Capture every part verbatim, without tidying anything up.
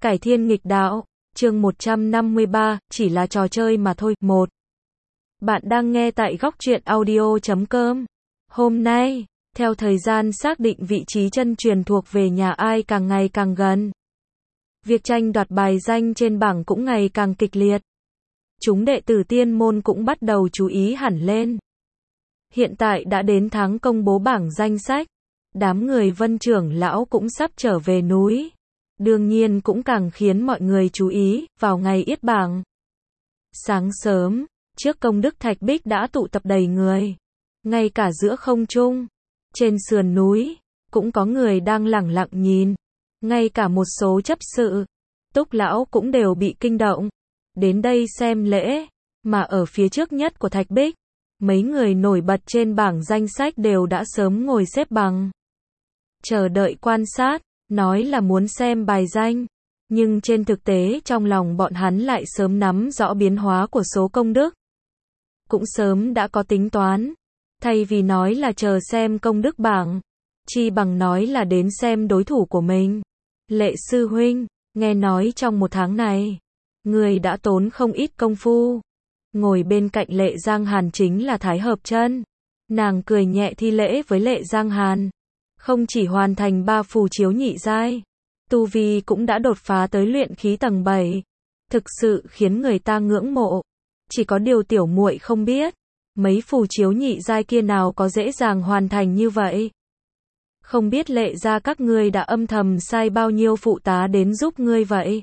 Cải thiên nghịch đạo, chương một trăm năm mươi ba, chỉ là trò chơi mà thôi. một. Bạn đang nghe tại góc truyện audio chấm com. Hôm nay, theo thời gian xác định vị trí chân truyền thuộc về nhà ai càng ngày càng gần. Việc tranh đoạt bài danh trên bảng cũng ngày càng kịch liệt. Chúng đệ tử tiên môn cũng bắt đầu chú ý hẳn lên. Hiện tại đã đến tháng công bố bảng danh sách. Đám người Vân trưởng lão cũng sắp trở về núi. Đương nhiên cũng càng khiến mọi người chú ý, vào ngày yết bảng. Sáng sớm, trước công đức thạch bích đã tụ tập đầy người. Ngay cả giữa không trung, trên sườn núi, cũng có người đang lẳng lặng nhìn. Ngay cả một số chấp sự, túc lão cũng đều bị kinh động. Đến đây xem lễ, mà ở phía trước nhất của thạch bích, mấy người nổi bật trên bảng danh sách đều đã sớm ngồi xếp bằng. Chờ đợi quan sát. Nói là muốn xem bài danh, nhưng trên thực tế trong lòng bọn hắn lại sớm nắm rõ biến hóa của số công đức. Cũng sớm đã có tính toán, thay vì nói là chờ xem công đức bảng, chi bằng nói là đến xem đối thủ của mình. Lệ sư huynh, nghe nói trong một tháng này, người đã tốn không ít công phu. Ngồi bên cạnh Lệ Giang Hàn chính là Thái Hợp Chân. Nàng cười nhẹ thi lễ với Lệ Giang Hàn. Không chỉ hoàn thành ba phù chiếu nhị giai, tu vi cũng đã đột phá tới luyện khí tầng bảy. Thực sự khiến người ta ngưỡng mộ. Chỉ có điều tiểu muội không biết, mấy phù chiếu nhị giai kia nào có dễ dàng hoàn thành như vậy. Không biết Lệ gia các ngươi đã âm thầm sai bao nhiêu phụ tá đến giúp ngươi vậy.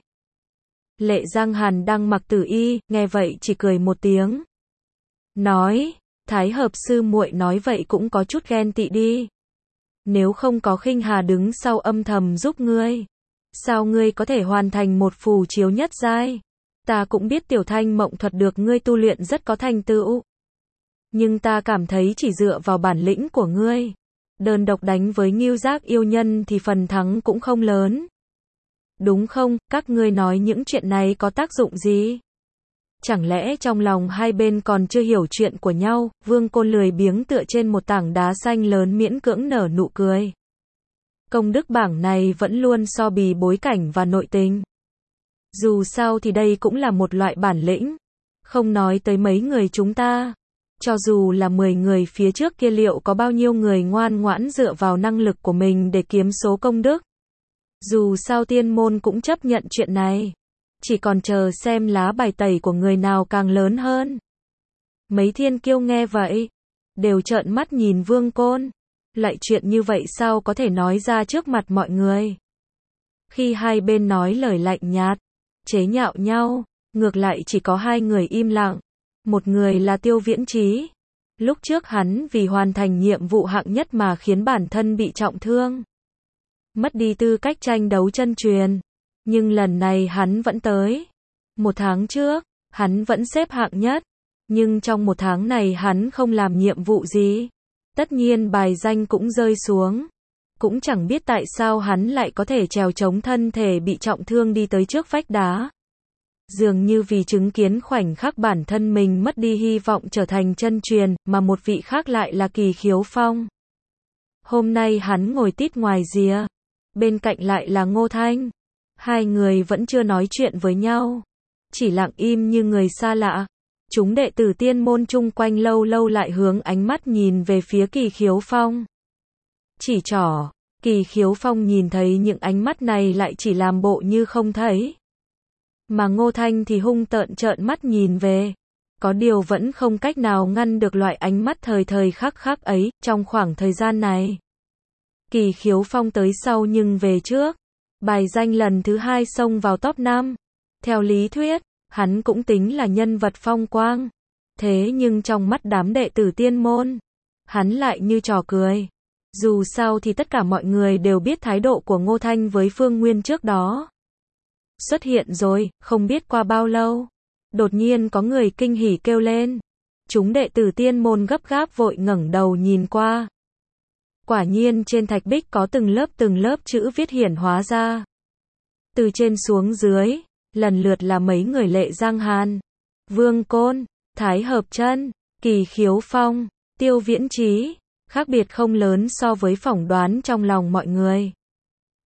Lệ Giang Hàn đang mặc tử y, nghe vậy chỉ cười một tiếng. Nói, Thái Hợp sư muội nói vậy cũng có chút ghen tị đi. Nếu không có Khinh Hà đứng sau âm thầm giúp ngươi, sao ngươi có thể hoàn thành một phù chiếu nhất giai? Ta cũng biết tiểu thanh mộng thuật được ngươi tu luyện rất có thành tựu. Nhưng ta cảm thấy chỉ dựa vào bản lĩnh của ngươi, đơn độc đánh với Ngưu Giác yêu nhân thì phần thắng cũng không lớn. Đúng không, các ngươi nói những chuyện này có tác dụng gì? Chẳng lẽ trong lòng hai bên còn chưa hiểu chuyện của nhau? Vương Côn lười biếng tựa trên một tảng đá xanh lớn miễn cưỡng nở nụ cười. Công đức bảng này vẫn luôn so bì bối cảnh và nội tình. Dù sao thì đây cũng là một loại bản lĩnh. Không nói tới mấy người chúng ta. Cho dù là mười người phía trước kia liệu có bao nhiêu người ngoan ngoãn dựa vào năng lực của mình để kiếm số công đức. Dù sao tiên môn cũng chấp nhận chuyện này. Chỉ còn chờ xem lá bài tẩy của người nào càng lớn hơn. Mấy thiên kiêu nghe vậy, đều trợn mắt nhìn Vương Côn. Lại chuyện như vậy sao có thể nói ra trước mặt mọi người. Khi hai bên nói lời lạnh nhạt, chế nhạo nhau, ngược lại chỉ có hai người im lặng. Một người là Tiêu Viễn Chí. Lúc trước hắn vì hoàn thành nhiệm vụ hạng nhất mà khiến bản thân bị trọng thương. Mất đi tư cách tranh đấu chân truyền. Nhưng lần này hắn vẫn tới. Một tháng trước, hắn vẫn xếp hạng nhất. Nhưng trong một tháng này hắn không làm nhiệm vụ gì. Tất nhiên bài danh cũng rơi xuống. Cũng chẳng biết tại sao hắn lại có thể trèo chống thân thể bị trọng thương đi tới trước vách đá. Dường như vì chứng kiến khoảnh khắc bản thân mình mất đi hy vọng trở thành chân truyền, mà một vị khác lại là Kỳ Khiếu Phong. Hôm nay hắn ngồi tít ngoài rìa. Bên cạnh lại là Ngô Thanh. Hai người vẫn chưa nói chuyện với nhau, chỉ lặng im như người xa lạ. Chúng đệ tử tiên môn chung quanh lâu lâu lại hướng ánh mắt nhìn về phía Kỳ Khiếu Phong. Chỉ trỏ, Kỳ Khiếu Phong nhìn thấy những ánh mắt này lại chỉ làm bộ như không thấy. Mà Ngô Thanh thì hung tợn trợn mắt nhìn về. Có điều vẫn không cách nào ngăn được loại ánh mắt thời thời khắc khắc ấy, trong khoảng thời gian này. Kỳ Khiếu Phong tới sau nhưng về trước. Bài danh lần thứ hai xông vào top năm. Theo lý thuyết, hắn cũng tính là nhân vật phong quang. Thế nhưng trong mắt đám đệ tử tiên môn, hắn lại như trò cười. Dù sao thì tất cả mọi người đều biết thái độ của Ngô Thanh với Phương Nguyên trước đó. Xuất hiện rồi, không biết qua bao lâu. Đột nhiên có người kinh hỉ kêu lên. Chúng đệ tử tiên môn gấp gáp vội ngẩng đầu nhìn qua. Quả nhiên trên thạch bích có từng lớp từng lớp chữ viết hiển hóa ra. Từ trên xuống dưới, lần lượt là mấy người Lệ Giang Hàn, Vương Côn, Thái Hợp Chân, Kỳ Khiếu Phong, Tiêu Viễn Chí. Khác biệt không lớn so với phỏng đoán trong lòng mọi người.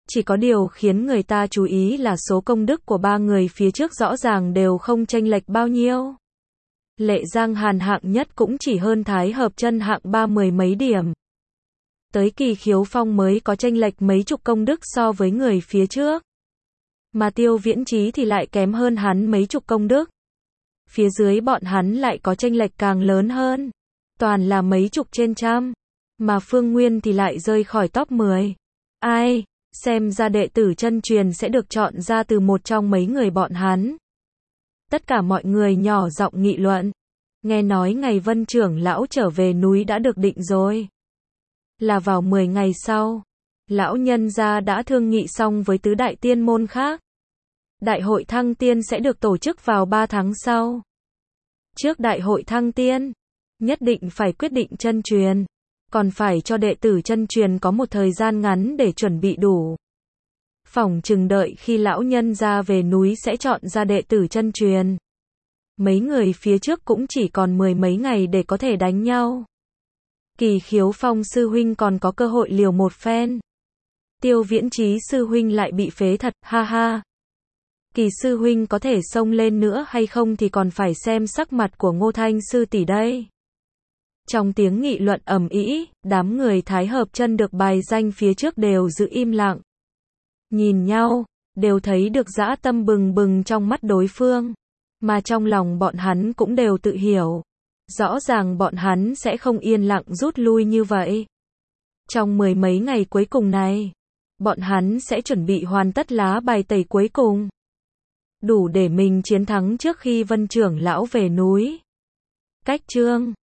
Chỉ có điều khiến người ta chú ý là số công đức của ba người phía trước rõ ràng đều không chênh lệch bao nhiêu. Lệ Giang Hàn hạng nhất cũng chỉ hơn Thái Hợp Chân hạng ba mười mấy điểm. Tới Kỳ Khiếu Phong mới có chênh lệch mấy chục công đức so với người phía trước. Mà Tiêu Viễn Chí thì lại kém hơn hắn mấy chục công đức. Phía dưới bọn hắn lại có chênh lệch càng lớn hơn. Toàn là mấy chục trên trăm. Mà Phương Nguyên thì lại rơi khỏi top mười. Ai, xem ra đệ tử chân truyền sẽ được chọn ra từ một trong mấy người bọn hắn. Tất cả mọi người nhỏ giọng nghị luận. Nghe nói ngày Vân trưởng lão trở về núi đã được định rồi. Là vào mười ngày sau. Lão nhân gia đã thương nghị xong với tứ đại tiên môn khác. Đại hội Thăng Tiên sẽ được tổ chức vào ba tháng sau. Trước đại hội Thăng Tiên, nhất định phải quyết định chân truyền. Còn phải cho đệ tử chân truyền có một thời gian ngắn để chuẩn bị đủ. Phỏng chừng đợi khi lão nhân gia về núi sẽ chọn ra đệ tử chân truyền. Mấy người phía trước cũng chỉ còn mười mấy ngày để có thể đánh nhau. Kỳ Khiếu Phong sư huynh còn có cơ hội liều một phen. Tiêu Viễn Chí sư huynh lại bị phế thật, ha ha. Kỳ sư huynh có thể xông lên nữa hay không thì còn phải xem sắc mặt của Ngô Thanh sư tỷ đây. Trong tiếng nghị luận ầm ĩ, đám người Thái Hợp Chân được bài danh phía trước đều giữ im lặng. Nhìn nhau, đều thấy được dã tâm bừng bừng trong mắt đối phương. Mà trong lòng bọn hắn cũng đều tự hiểu. Rõ ràng bọn hắn sẽ không yên lặng rút lui như vậy. Trong mười mấy ngày cuối cùng này, bọn hắn sẽ chuẩn bị hoàn tất lá bài tẩy cuối cùng. Đủ để mình chiến thắng trước khi Vân trưởng lão về núi. Cách chương